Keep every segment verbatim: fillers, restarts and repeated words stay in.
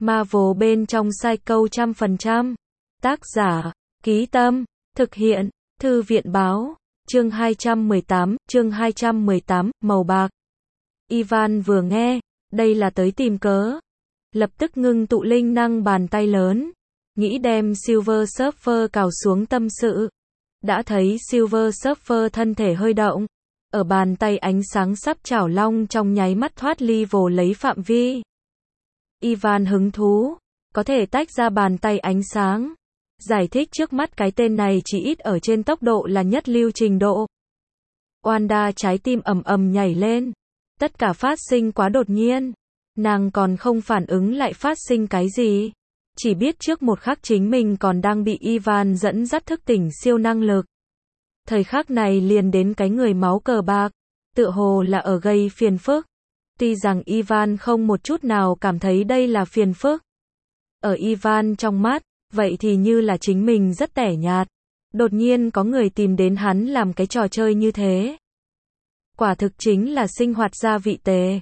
Marvel bên trong Psycho trăm phần trăm. Tác giả, Ký Tâm, thực hiện, Thư viện báo, chương hai trăm mười tám, chương hai trăm mười tám, màu bạc. Ivan vừa nghe, đây là tới tìm cớ. Lập tức ngưng tụ linh năng bàn tay lớn, nghĩ đem Silver Surfer cào xuống tâm sự. Đã thấy Silver Surfer thân thể hơi động, ở bàn tay ánh sáng sắp chảo long trong nháy mắt thoát ly vồ lấy phạm vi. Ivan hứng thú, có thể tách ra bàn tay ánh sáng. Giải thích trước mắt cái tên này chỉ ít ở trên tốc độ là nhất lưu trình độ. Wanda trái tim ầm ầm nhảy lên. Tất cả phát sinh quá đột nhiên. Nàng còn không phản ứng lại phát sinh cái gì. Chỉ biết trước một khắc chính mình còn đang bị Ivan dẫn dắt thức tỉnh siêu năng lực. Thời khắc này liền đến cái người máu cờ bạc. Tựa hồ là ở gây phiền phức. Tuy rằng Ivan không một chút nào cảm thấy đây là phiền phức. Ở Ivan trong mắt, vậy thì như là chính mình rất tẻ nhạt. Đột nhiên có người tìm đến hắn làm cái trò chơi như thế. Quả thực chính là sinh hoạt gia vị tề.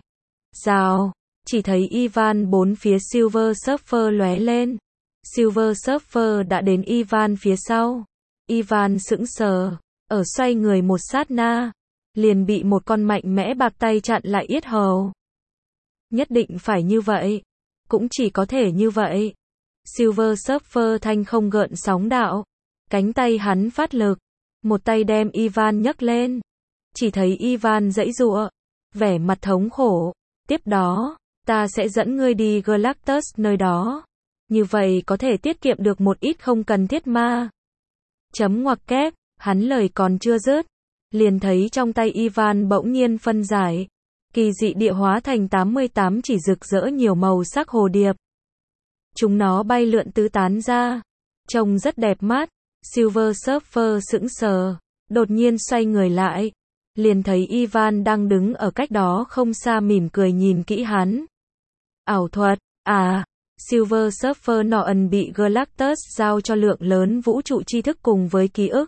Rào, chỉ thấy Ivan bốn phía Silver Surfer lóe lên. Silver Surfer đã đến Ivan phía sau. Ivan sững sờ, ở xoay người một sát na, liền bị một con mạnh mẽ bạc tay chặn lại yết hầu. Nhất định phải như vậy, cũng chỉ có thể như vậy. Silver Surfer thanh không gợn sóng đạo, cánh tay hắn phát lực, một tay đem Ivan nhấc lên. Chỉ thấy Ivan giãy giụa, vẻ mặt thống khổ. Tiếp đó, ta sẽ dẫn ngươi đi Galactus nơi đó. Như vậy có thể tiết kiệm được một ít không cần thiết ma. Chấm ngoặc kép, hắn lời còn chưa dứt, liền thấy trong tay Ivan bỗng nhiên phân giải. Kỳ dị địa hóa thành tám mươi tám chỉ rực rỡ nhiều màu sắc hồ điệp. Chúng nó bay lượn tứ tán ra, trông rất đẹp mắt. Silver Surfer sững sờ, đột nhiên xoay người lại, liền thấy Ivan đang đứng ở cách đó không xa mỉm cười nhìn kỹ hắn. Ảo thuật, à, Silver Surfer nọ ẩn bị Galactus giao cho lượng lớn vũ trụ tri thức cùng với ký ức.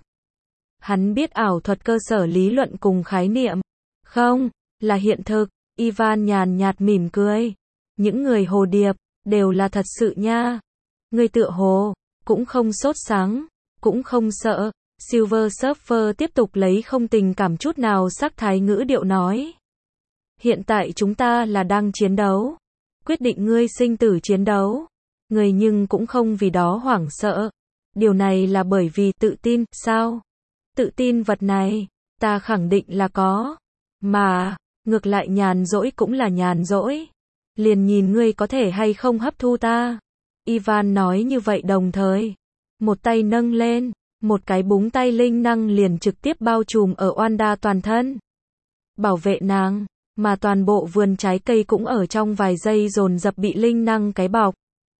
Hắn biết ảo thuật cơ sở lý luận cùng khái niệm. Không, là hiện thực. Ivan nhàn nhạt mỉm cười. Những người hồ điệp, đều là thật sự nha. Người tựa hồ, cũng không sốt sắng, cũng không sợ. Silver Surfer tiếp tục lấy không tình cảm chút nào sắc thái ngữ điệu nói. Hiện tại chúng ta là đang chiến đấu. Quyết định ngươi sinh tử chiến đấu. Người nhưng cũng không vì đó hoảng sợ. Điều này là bởi vì tự tin, sao? Tự tin vật này, ta khẳng định là có. Mà, ngược lại nhàn rỗi cũng là nhàn rỗi. Liền nhìn ngươi có thể hay không hấp thu ta. Ivan nói như vậy đồng thời. Một tay nâng lên, một cái búng tay linh năng liền trực tiếp bao trùm ở Wanda toàn thân. Bảo vệ nàng, mà toàn bộ vườn trái cây cũng ở trong vài giây dồn dập bị linh năng cái bọc.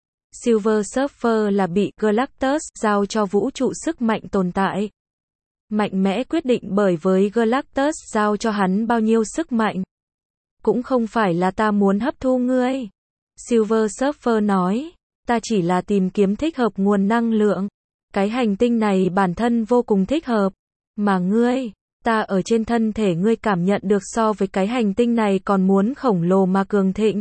Silver Surfer là bị Galactus giao cho vũ trụ sức mạnh tồn tại. Mạnh mẽ quyết định bởi với Galactus giao cho hắn bao nhiêu sức mạnh. Cũng không phải là ta muốn hấp thu ngươi. Silver Surfer nói, ta chỉ là tìm kiếm thích hợp nguồn năng lượng. Cái hành tinh này bản thân vô cùng thích hợp. Mà ngươi, ta ở trên thân thể ngươi cảm nhận được so với cái hành tinh này còn muốn khổng lồ mà cường thịnh.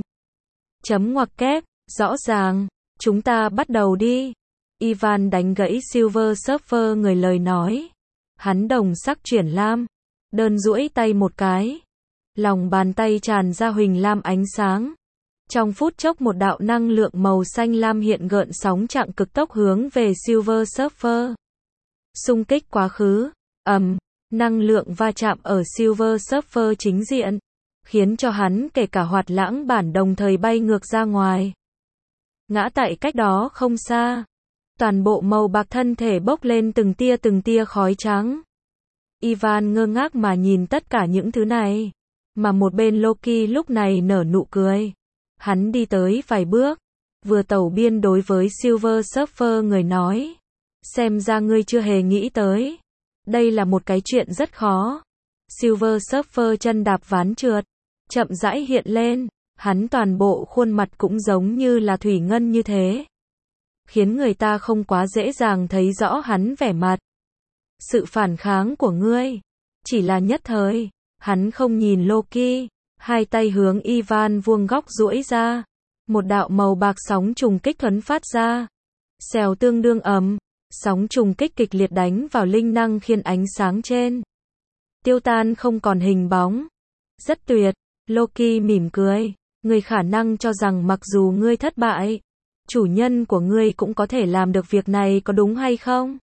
Chấm ngoặc kép, rõ ràng, chúng ta bắt đầu đi. Ivan đánh gãy Silver Surfer người lời nói. Hắn đồng sắc chuyển lam, đơn duỗi tay một cái. Lòng bàn tay tràn ra huỳnh lam ánh sáng. Trong phút chốc một đạo năng lượng màu xanh lam hiện gợn sóng chặng cực tốc hướng về Silver Surfer. Xung kích quá khứ, ầm, năng lượng va chạm ở Silver Surfer chính diện, khiến cho hắn kể cả hoạt lãng bản đồng thời bay ngược ra ngoài. Ngã tại cách đó không xa. Toàn bộ màu bạc thân thể bốc lên từng tia từng tia khói trắng. Ivan ngơ ngác mà nhìn tất cả những thứ này. Mà một bên Loki lúc này nở nụ cười. Hắn đi tới vài bước, vừa tẩu biên đối với Silver Surfer người nói. Xem ra ngươi chưa hề nghĩ tới. Đây là một cái chuyện rất khó. Silver Surfer chân đạp ván trượt, chậm rãi hiện lên. Hắn toàn bộ khuôn mặt cũng giống như là thủy ngân như thế. Khiến người ta không quá dễ dàng thấy rõ hắn vẻ mặt. Sự phản kháng của ngươi, chỉ là nhất thời. Hắn không nhìn Loki, hai tay hướng Ivan vuông góc duỗi ra. Một đạo màu bạc sóng trùng kích thuấn phát ra. Xèo tương đương ầm, sóng trùng kích kịch liệt đánh vào linh năng khiên ánh sáng trên. Tiêu tan không còn hình bóng. Rất tuyệt, Loki mỉm cười. Ngươi khả năng cho rằng mặc dù ngươi thất bại, chủ nhân của ngươi cũng có thể làm được việc này có đúng hay không?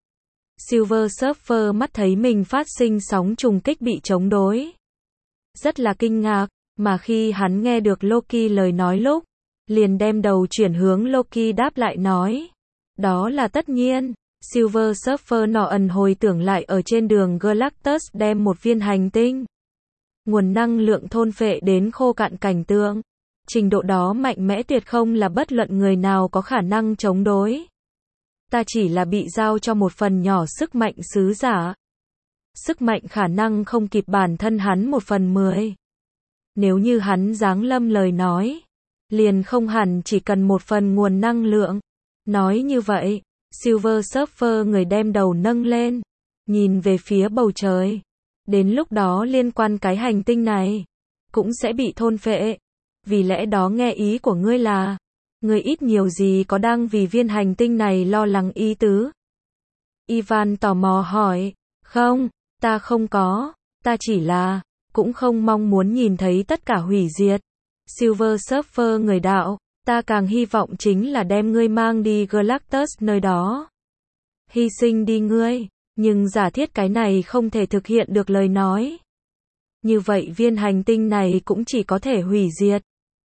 Silver Surfer mắt thấy mình phát sinh sóng trùng kích bị chống đối. Rất là kinh ngạc, mà khi hắn nghe được Loki lời nói lúc, liền đem đầu chuyển hướng Loki đáp lại nói. Đó là tất nhiên. Silver Surfer nọ ẩn hồi tưởng lại ở trên đường Galactus đem một viên hành tinh. Nguồn năng lượng thôn phệ đến khô cạn cảnh tượng. Trình độ đó mạnh mẽ tuyệt không là bất luận người nào có khả năng chống đối. Ta chỉ là bị giao cho một phần nhỏ sức mạnh sứ giả. Sức mạnh khả năng không kịp bản thân hắn một phần mười. Nếu như hắn giáng lâm lời nói, liền không hẳn chỉ cần một phần nguồn năng lượng. Nói như vậy, Silver Surfer người đem đầu nâng lên, nhìn về phía bầu trời. Đến lúc đó liên quan cái hành tinh này, cũng sẽ bị thôn phệ. Vì lẽ đó nghe ý của ngươi là, ngươi ít nhiều gì có đang vì viên hành tinh này lo lắng ý tứ? Ivan tò mò hỏi, không, ta không có, ta chỉ là, cũng không mong muốn nhìn thấy tất cả hủy diệt. Silver Surfer người đạo, ta càng hy vọng chính là đem ngươi mang đi Galactus nơi đó. Hy sinh đi ngươi, nhưng giả thiết cái này không thể thực hiện được lời nói. Như vậy viên hành tinh này cũng chỉ có thể hủy diệt.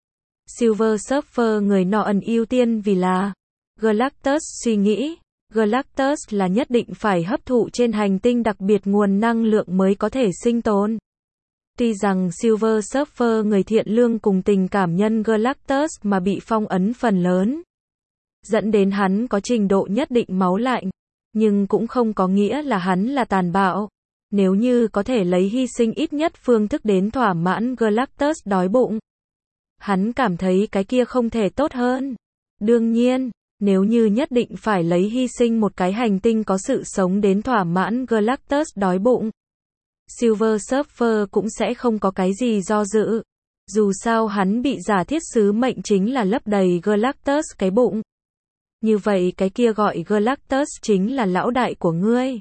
Silver Surfer người nọ ẩn ưu tiên vì là Galactus suy nghĩ, Galactus là nhất định phải hấp thụ trên hành tinh đặc biệt nguồn năng lượng mới có thể sinh tồn. Tuy rằng Silver Surfer người thiện lương cùng tình cảm nhân Galactus mà bị phong ấn phần lớn, dẫn đến hắn có trình độ nhất định máu lạnh, nhưng cũng không có nghĩa là hắn là tàn bạo. Nếu như có thể lấy hy sinh ít nhất phương thức đến thỏa mãn Galactus đói bụng, hắn cảm thấy cái kia không thể tốt hơn. Đương nhiên, nếu như nhất định phải lấy hy sinh một cái hành tinh có sự sống đến thỏa mãn Galactus đói bụng, Silver Surfer cũng sẽ không có cái gì do dự. Dù sao hắn bị giả thiết sứ mệnh chính là lấp đầy Galactus cái bụng. Như vậy cái kia gọi Galactus chính là lão đại của ngươi.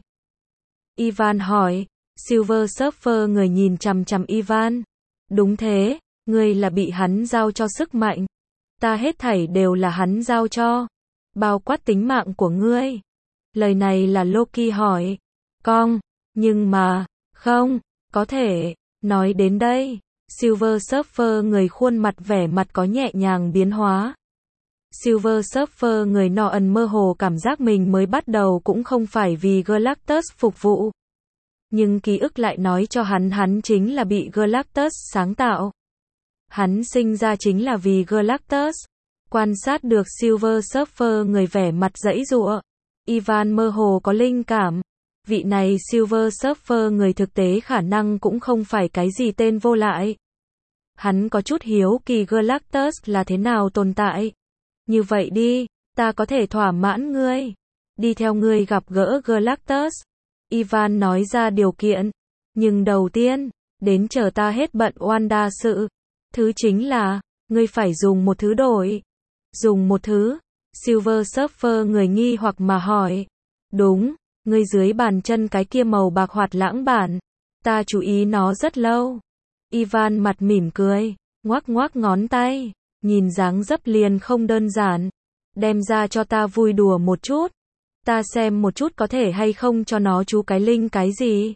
Ivan hỏi. Silver Surfer người nhìn chằm chằm Ivan. Đúng thế, ngươi là bị hắn giao cho sức mạnh. Ta hết thảy đều là hắn giao cho. Bao quát tính mạng của ngươi. Lời này là Loki hỏi. Con, nhưng mà, không, có thể. Nói đến đây, Silver Surfer người khuôn mặt vẻ mặt có nhẹ nhàng biến hóa. Silver Surfer người nọ ẩn mơ hồ cảm giác mình mới bắt đầu cũng không phải vì Galactus phục vụ. Nhưng ký ức lại nói cho hắn hắn chính là bị Galactus sáng tạo. Hắn sinh ra chính là vì Galactus. Quan sát được Silver Surfer người vẻ mặt giãy giụa. Ivan mơ hồ có linh cảm. Vị này Silver Surfer người thực tế khả năng cũng không phải cái gì tên vô lại. Hắn có chút hiếu kỳ Galactus là thế nào tồn tại. Như vậy đi, ta có thể thỏa mãn ngươi. Đi theo ngươi gặp gỡ Galactus. Ivan nói ra điều kiện. Nhưng đầu tiên, đến chờ ta hết bận Wanda sự. Thứ chính là, ngươi phải dùng một thứ đổi. Dùng một thứ. Silver Surfer người nghi hoặc mà hỏi. Đúng, ngươi dưới bàn chân cái kia màu bạc hoạt lãng bản. Ta chú ý nó rất lâu. Ivan mặt mỉm cười, ngoắc ngoắc ngón tay. Nhìn dáng dấp liền không đơn giản. Đem ra cho ta vui đùa một chút. Ta xem một chút có thể hay không cho nó chú cái linh cái gì.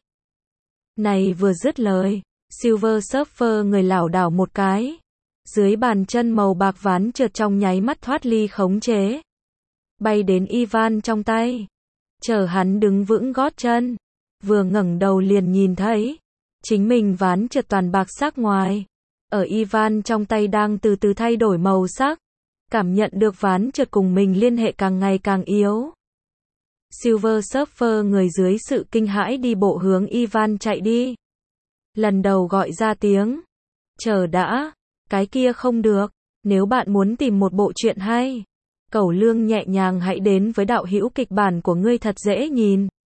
Này vừa dứt lời, Silver Surfer người lảo đảo một cái. Dưới bàn chân màu bạc ván trượt trong nháy mắt thoát ly khống chế. Bay đến Ivan trong tay. Chờ hắn đứng vững gót chân. Vừa ngẩng đầu liền nhìn thấy. Chính mình ván trượt toàn bạc sắc ngoài. Ở Ivan trong tay đang từ từ thay đổi màu sắc. Cảm nhận được ván trượt cùng mình liên hệ càng ngày càng yếu. Silver Surfer người dưới sự kinh hãi đi bộ hướng Ivan chạy đi. Lần đầu gọi ra tiếng. Chờ đã, cái kia không được. Nếu bạn muốn tìm một bộ truyện hay, Cẩu Lương nhẹ nhàng hãy đến với đạo hữu kịch bản của ngươi thật dễ nhìn.